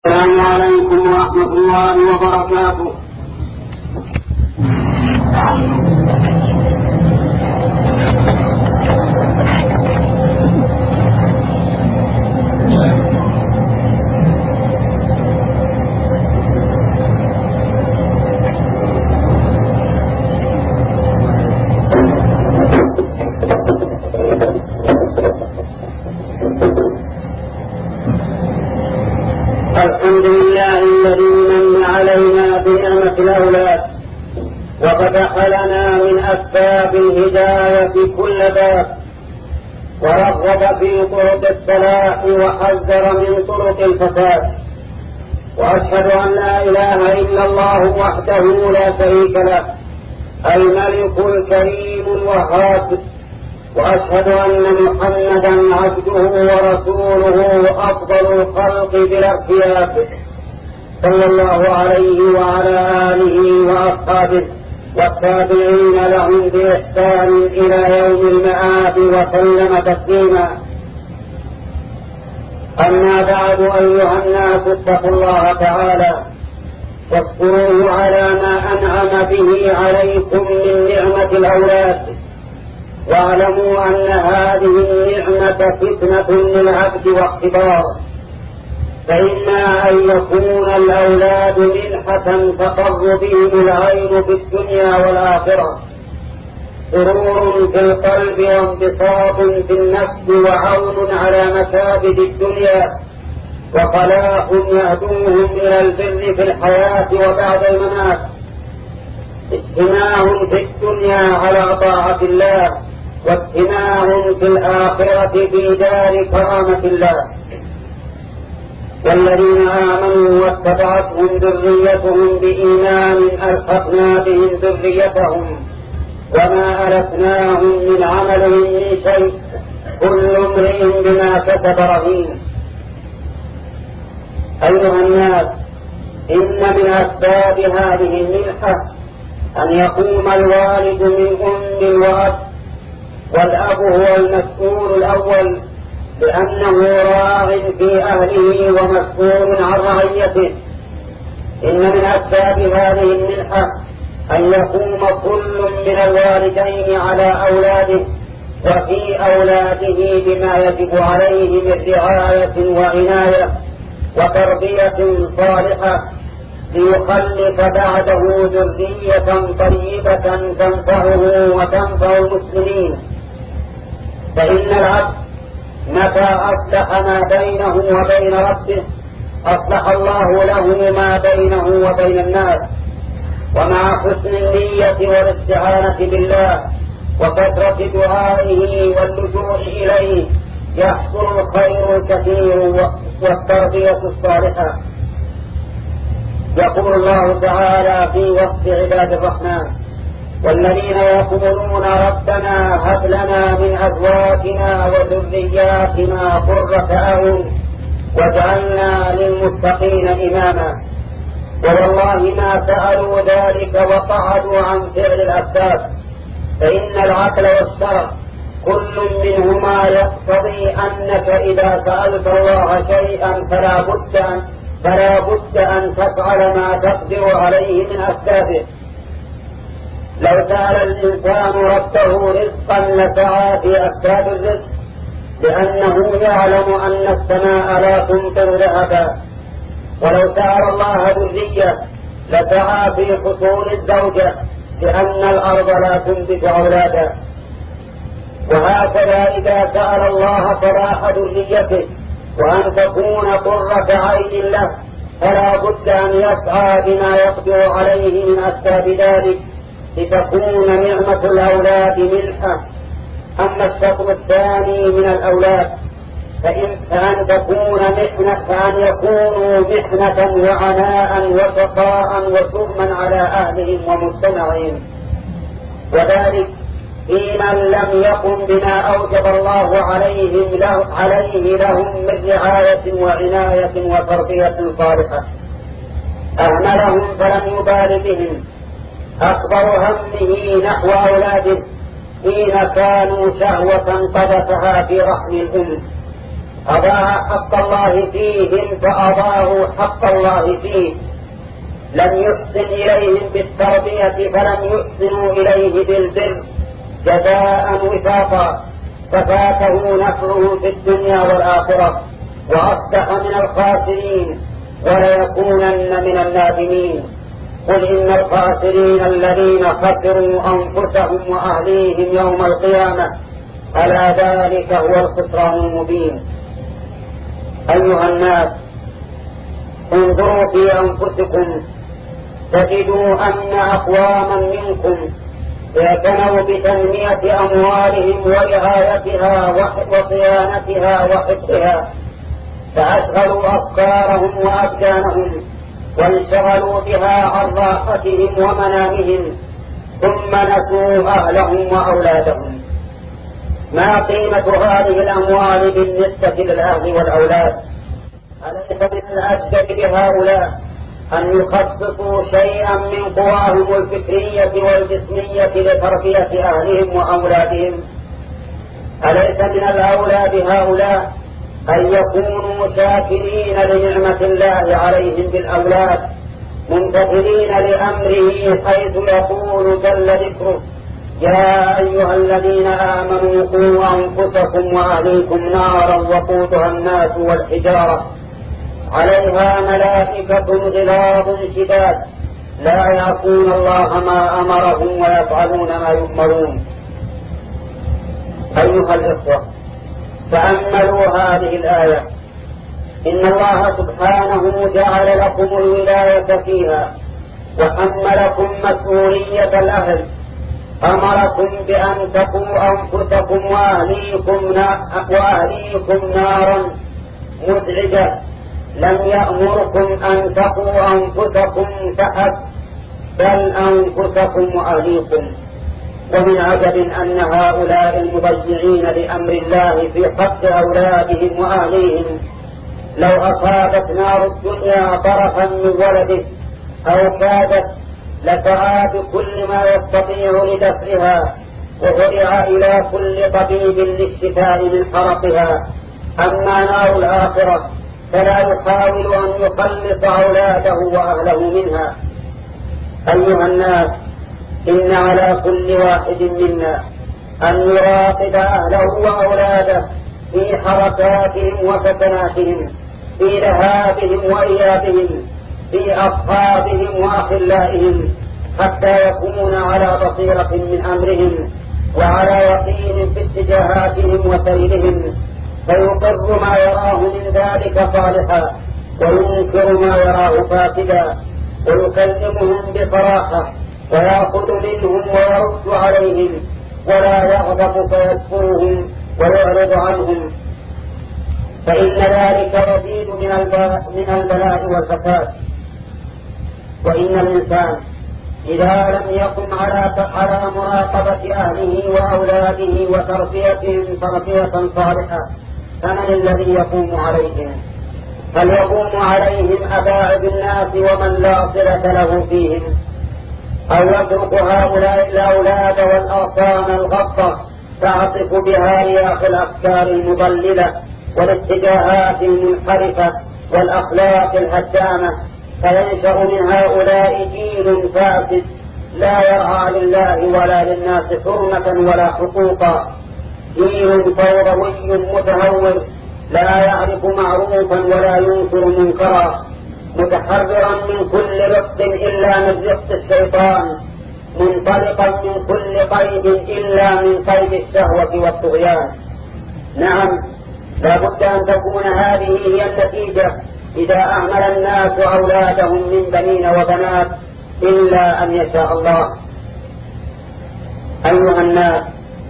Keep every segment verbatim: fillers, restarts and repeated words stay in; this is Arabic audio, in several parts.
السلام عليكم ورحمة الله وبركاته. الحمد لله الذي من علينا بنعمة الأولاد وفتح لنا من أسباب الهداية كل باب، ورغب في طرق الصلاح وحذر من طرق الفساد، وأشهد أن لا إله إلا الله وحده لا شريك له الملك الكريم الوهاب، وأشهد أن محمدا عبده ورسوله أفضل الخلق بلا ارتياب، صلى الله عليه وعلى آله وأصحابه والتابعين لهم بإحسان إلى يوم المآب وسلم تسليما. أما بعد، أيها الناس اتقوا الله تعالى واشكروه على ما أنعم به عليكم من نعمة الأولاد، واعلموا أن هذه النعمة فتنة للعبد واختبار، فإما أن يكون الأولاد منحة تقر بهم العين في الدنيا والآخرة، سرور في القلب وانبساط في النفس وعون على مكابد الدنيا، وخلاق يهدوهم إلى البر في الحياة وبعد الممات، اجتماع في الدنيا على طاعة الله، واجتماع في الآخرة في دار كرامة الله. والذين آمنوا واتبعتهم ذريتهم بإيمان ألحقنا بهم ذريتهم وما ألتناهم من عملهم من شيء، كل امرئ بما كسب رهين. أيها الناس، إن من أسباب هذه المنحة أن يقوم الوالد من أم وأب، والأب هو المسؤول الأول لأنه راع في أهله ومسؤول عن رعيته. إن من أسباب هذه المنحة أن يقوم كل من الوالدين على أولاده وفي أولاده بما يجب عليه من رعاية وعناية وتربية صالحة، ليخلف بعده ذرية طيبة تنفعه وتنفع المسلمين. فإن العبد متى أصلح ما بينه وبين ربه أصلح الله له ما بينه وبين الناس، ومع حسن النية والاستعانة بالله وكثرة دعائه واللجوء إليه يحصل الخير الكثير والتربية الصالحة. يقول الله تعالى في وصف عباد الرحمن: والذين يقولون ربنا هب لنا من أزواجنا وذرياتنا قرة أعين واجعلنا للمتقين إماما. ووالله ما سألوا ذلك وقعدوا عن فعل الأسباب، فإن العقل والشرع كل منهما يقتضي أنك إذا سألت الله شيئا فلا بد أن, فلا بد أن تفعل ما تقدر عليه من أسبابه. لو سأل الإنسان ربه رزقا لسعى في أسباب الرزق، لأنه يعلم أن السماء لا تمطر ذهبا. ولو سأل الله ذرية لسعى في حصول الزوجة، لأن الأرض لا تنبت أولادا. وهكذا إذا سأل الله صلاح ذريته وأن تكون قرة عين له، فلا بد أن يسعى بما يقدر عليه من أسباب ذلك لتكون نعمة الأولاد منحة. أما الشطر الثاني من الأولاد فإن فأن تكون محنة فأن يكونوا محنة وعناء وشقاء وشؤما على أهلهم ومجتمعهم، وذلك في من لم يقم بما أوجب الله عليهم له عليه لهم من رعاية وعناية وتربية صالحة. أهملهم فلم يبال بهم، أكبر همه نحو أولاده حين كانوا شهوة قذفها في رحم الأم، أضاع حق الله فيهم فأضاعوا حق الله فيه، لم يحسن إليهم بالتربية فلم يحسنوا إليه بالبر جزاء وفاقا، ففاته نفعه في الدنيا والآخرة وأصبح من الخاسرين وليكونن من النادمين. قل إن الخاسرين الذين خسروا أنفسهم وأهليهم يوم القيامة، ألا ذلك هو الخسران المبين. أيها الناس، انظروا في أنفسكم تجدوا أن أقواما منكم اعتنوا بتنمية أموالهم ورعايتها وصيانتها وحفظها، فأشغلوا أفكارهم وأبدانهم وانشغلوا بها عن راحتهم ومنامهم، ثم نسوا أهلهم وأولادهم. ما قيمة هذه الأموال بالنسبة للأهل والأولاد؟ أليس من الأسباب بهؤلاء أن يخصصوا شيئا من قواهم الفكرية والجسمية لتربية أهلهم وأولادهم؟ أليس من الأولى بهؤلاء أن يكونوا شاكرين لنعمة الله عليهم بالأولاد، ممتثلين لأمره حيث يقول جل ذكره: يا أيها الذين آمنوا قوا أنفسكم وأهليكم نارا وقودها الناس والحجارة عليها ملائكة غلاظ شداد لا يعصون الله ما أمرهم ويفعلون ما يؤمرون. أيها الإخوة، تأملوا هذه الآية. إن الله سبحانه جعل لكم الولاية فيها وحملكم مسؤولية الأهل، أمركم بأن تقوا أنفسكم وأهليكم, وأهليكم نارا مزعجة، لم يأمركم أن تقوا أنفسكم فحسب بل أنفسكم وأهليكم. ومن عجب أن هؤلاء المضيعين لأمر الله في حق أولادهم وأهليهم لو أصابت نار الدنيا طرفا من ولده أو كادت لسعى بكل ما يستطيع لدفعها وهرع إلى كل طبيب للشفاء من حرقها. أما نار الآخرة فلا يحاول أن يخلص أولاده وأهله منها. أيها الناس، إن على كل واحد منا أن يراقب أهله وأولاده في حركاتهم وسكناتهم، في ذهابهم وإيابهم، في أصحابهم وأخلائهم، حتى يكونون على بصيرة من أمرهم وعلى يقين في اتجاهاتهم وسيرهم، فيقر ما يراه من ذلك صالحا وينكر ما يراه فاسدا، ويكلمهم بصراحة ويأخذ منهم ويرد عليهم، ولا يغضب فيذكرهم ويعرض عنهم، فإن ذلك يزيد من البلاء والفساد. وإن الإنسان إذا لم يقم على على مراقبة أهله وأولاده وتربيتهم تربية صالحة، فمن الذي يقوم عليهم؟ هل يقوم عليهم أباعد الناس ومن لا صلة له فيهم؟ أو يترك هؤلاء الأولاد والأغصان الغطة تعطف بها رياح الأفكار المضللة والاتجاهات المنحرفة والأخلاق الهدامة، فينشأ من هؤلاء جيل فاسد لا يرعى لله ولا للناس حرمة ولا حقوقا، جيل فوضوي متهور لا يعرف معروفا ولا ينكر منكرا، متحررا من كل رق إلا من رق الشيطان، منطلقا من كل قيد إلا من قيد الشهوة والطغيان. نعم، لا بد أن تكون هذه هي النتيجة إذا أهمل الناس أولادهم من بنين وبنات إلا أن يشاء الله. أيها الناس،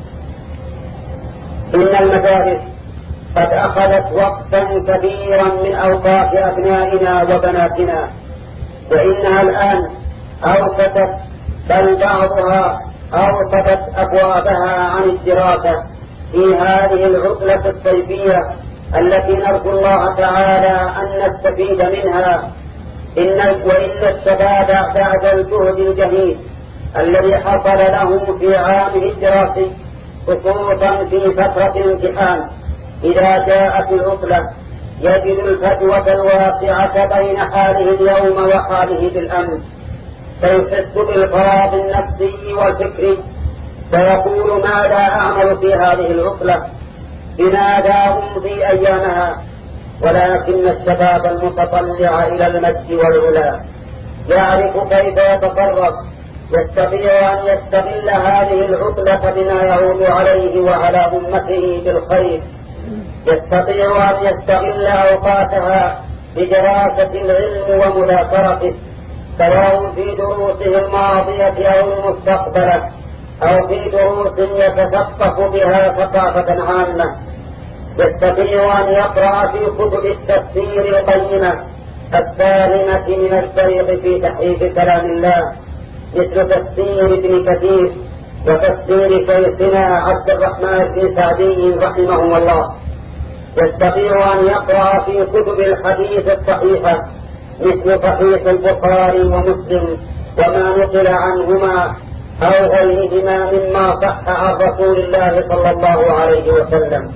إن المدارس قد أخذت وقتا كبيرا من أوقات أبنائنا وبناتنا، وإنها الآن أوسطت بل بعضها أوسطت أبوابها عن الدراسة في هذه العطلة الصيفية التي نرجو الله تعالى أن نستفيد منها. إن وإن الشباب بعد الجهد الجهيد الذي حصل له في عامه الدراسي خصوصا في فترة الامتحان إذا جاءت العطلة يجد الفجوة الواقعة بين حاله اليوم وحاله بالأمس، فيحس بالفراغ النفسي والفكري، فيقول ماذا أعمل في هذه العطلة، بماذا أمضي أيامها. ولكن الشباب المتطلع إلى المجد والعلا يعرف كيف يتصرف، يستطيع أن يستغل هذه العطلة بما يعود عليه وعلى أمته بالخير، يستطيع أن يستغل أوقاتها بدراسة العلم ومذاكرته، سواء في دروسه الماضية أو المستقبلة، أو في دروس يتثقف بها ثقافة عامة. يستطيع أن يقرأ في كتب التفسير القيمة السالمة من الزيغ في تحريف كلام الله، مثل تفسير ابن كثير وتفسير شيخنا عبد الرحمن بن سعدي رحمه الله. يستطيع أن يقرأ في كتب الحديث الصحيحة مثل صحيح البخاري ومسلم وما نقل عنهما أو غيرهما مما صح عن رسول الله صلى الله عليه وسلم.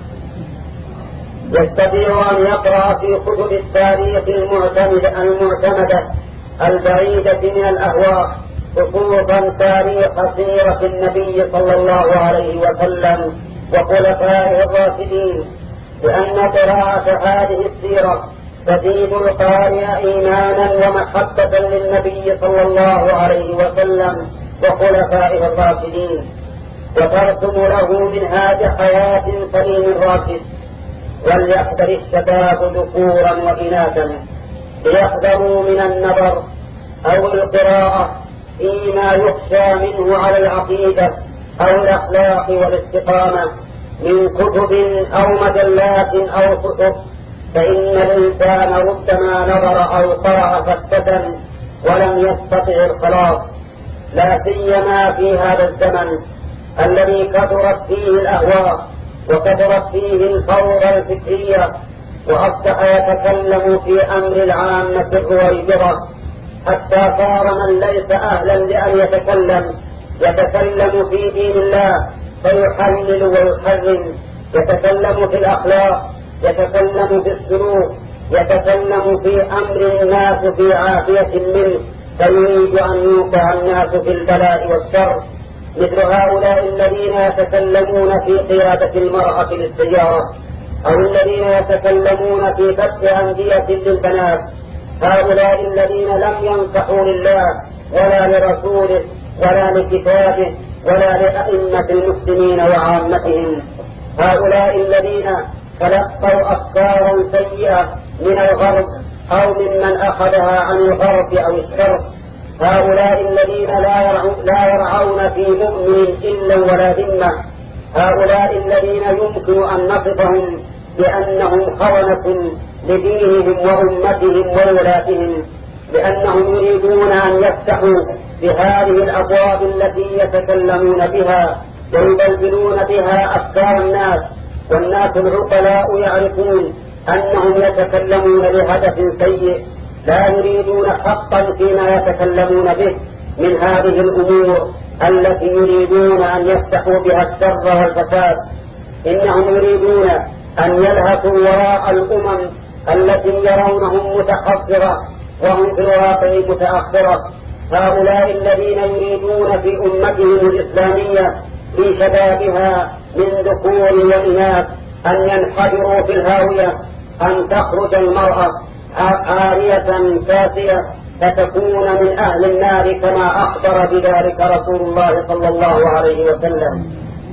يستطيع أن يقرأ في كتب التاريخ المعتمدة, المعتمدة البعيدة من الأهواء، خصوصا تاريخ سيرة النبي صلى الله عليه وسلم وخلفائه الراشدين، لأن قراءة هذه السيرة تزيد القارئ إيمانا ومحبة للنبي صلى الله عليه وسلم وخلفائه الراشدين، وترسم له منهاج حياة سليم راشد. وليحذر الشباب ذكورا وإناثا ليحذروا من النظر أو القراءة فيما يخشى منه على العقيدة أو الأخلاق والاستقامة من كتب أو مجلات أو كتب، فإن الإنسان ربما نظر أو قرأ فتة ولم يستطع الخلاص، لا سيما في هذا الزمن الذي كثرت فيه الأهواء وكثرت فيه الفوضى الفكرية، وأصبح يتكلم في أمر العامة الرويبضة، حتى صار من ليس أهلا لأن يتكلم يتكلم في دين الله فيحلل ويحرم، يتكلم في الأخلاق، يتكلم في السلوك، يتكلم في أمر الناس في عافية منه، فيريد أن يوقع الناس في البلاء والشر، مثل هؤلاء الذين يتكلمون في قيادة المرأة للسيارة، أو الذين يتكلمون في فتح أندية للبنات. هؤلاء الذين لم ينصحوا لله ولا لرسوله ولا لكتابه ولا لأئمة المسلمين وعامتهم. هؤلاء الذين تلقوا أفكارا سيئة من الغرب أو ممن أخذها عن الغرب أو الشرق. هؤلاء الذين لا يرعون, لا يرعون في مؤمن إلا ولا ذمة. هؤلاء الذين يمكن أن نصفهم بأنهم خونة لدينهم وأمتهم وولاتهم، لأنهم يريدون أن يفتحوا بهذه الأبواب التي يتكلمون بها ويبلبلون بها أفكار الناس، والناس العقلاء يعرفون أنهم يتكلمون لهدف سيء، لا يريدون حقا فيما يتكلمون به من هذه الأمور التي يريدون أن يفتحوا بها الشر والفساد. إنهم يريدون أن يلهثوا وراء الأمم التي يرونهم متحضرة وهم في الواقع متأخرة. هؤلاء الذين يريدون في أمتهم الإسلامية في شبابها من ذكور وإناث أن ينحدروا في الهاوية، أن تخرج المرأة عارية كاسية فتكون من أهل النار كما أخبر بذلك رسول الله صلى الله عليه وسلم.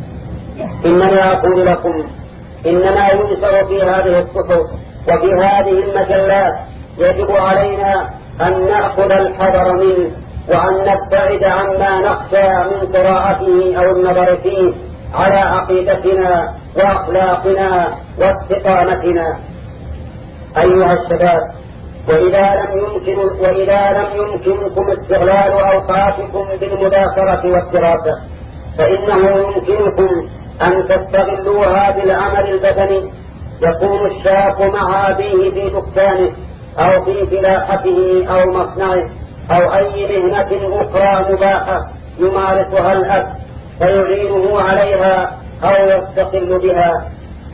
إنني أقول لكم إنما ينشر في هذه الصحف وفي هذه المجلات يجب علينا أن نأخذ الحذر منه وأن نبتعد عما نخشى من قراءته أو النظر فيه على عقيدتنا وأخلاقنا واستقامتنا. أيها الشباب، وإذا لم يمكن وإذا لم يمكنكم استغلال أوقاتكم بالمذاكرة والدراسة، فإنه يمكنكم أن تستغلوها بالعمل البدني. يكون الشاب مع أبيه في دكانه أو في فلاحته أو مصنعه أو أي مهنة أخرى مباحة يمارسها الأب فيعينه عليها أو يستقل بها.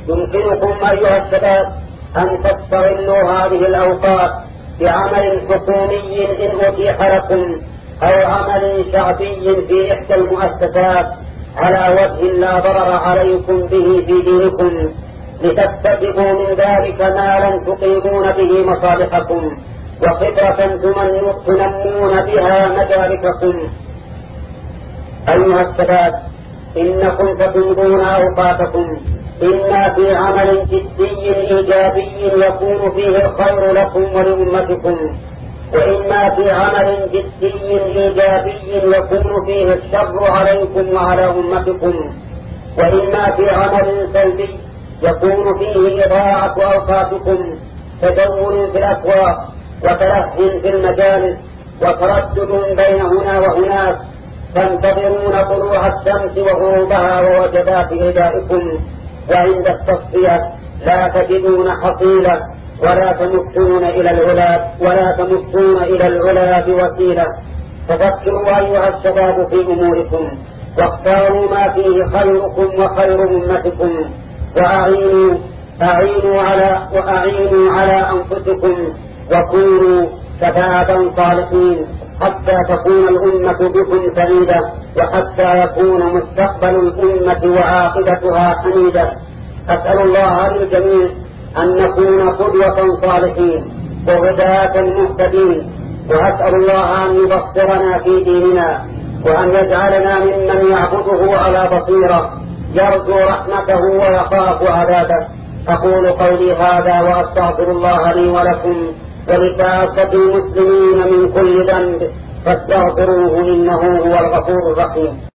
يمكنكم أيها الشباب أن تستغلوا هذه الأوقات بعمل حكومي إن أتيح لكم أو عمل شعبي في إحدى المؤسسات على وجه لا ضرر عليكم به في دينكم، لتكتسبوا من ذلك مالا تقيمون به مصالحكم وخبرة تنمون بها مدارككم. أيها الشباب، إنكم ستمضون أوقاتكم إما في عمل جدي إيجابي يكون فيه الخير لكم ولأمتكم، وإما في عمل جدي إيجابي يكون فيه الشر عليكم وعلى أمتكم، وإما في عمل سلبي يكون فيه إضاعة أوقاتكم، تدور في الأسواق وتلهي في المجالس وتردد بين هنا وهناك، تنتظرون طلوع الشمس وغروبها ووجبات غذائكم، وعند التصفية لا تجدون حصيلة ولا تمشون إلى العلا ولا تمشون إلى العلا بوسيلة. تفكروا أيها الشباب في أموركم، واختاروا ما فيه خيركم وخير أمتكم، وأعينوا أعينوا على وأعينوا على أنفسكم، وكونوا شبابا صالحين حتى تكون الأمة بكم سعيدة، وحتى يكون مستقبل الأمة وعاقبتها حميدة. أسأل الله للجميع أن نكون قدوة صالحين وهداة مهتدين، وأسأل الله أن يبصرنا في ديننا، وأن يجعلنا ممن يعبده على بصيرة يرجو رحمته ويخاف عذابه. أقول قولي هذا وأستغفر الله لي ولكم ولكافة المسلمين من كل ذنب، فاستغفروه إنه هو الغفور الرحيم.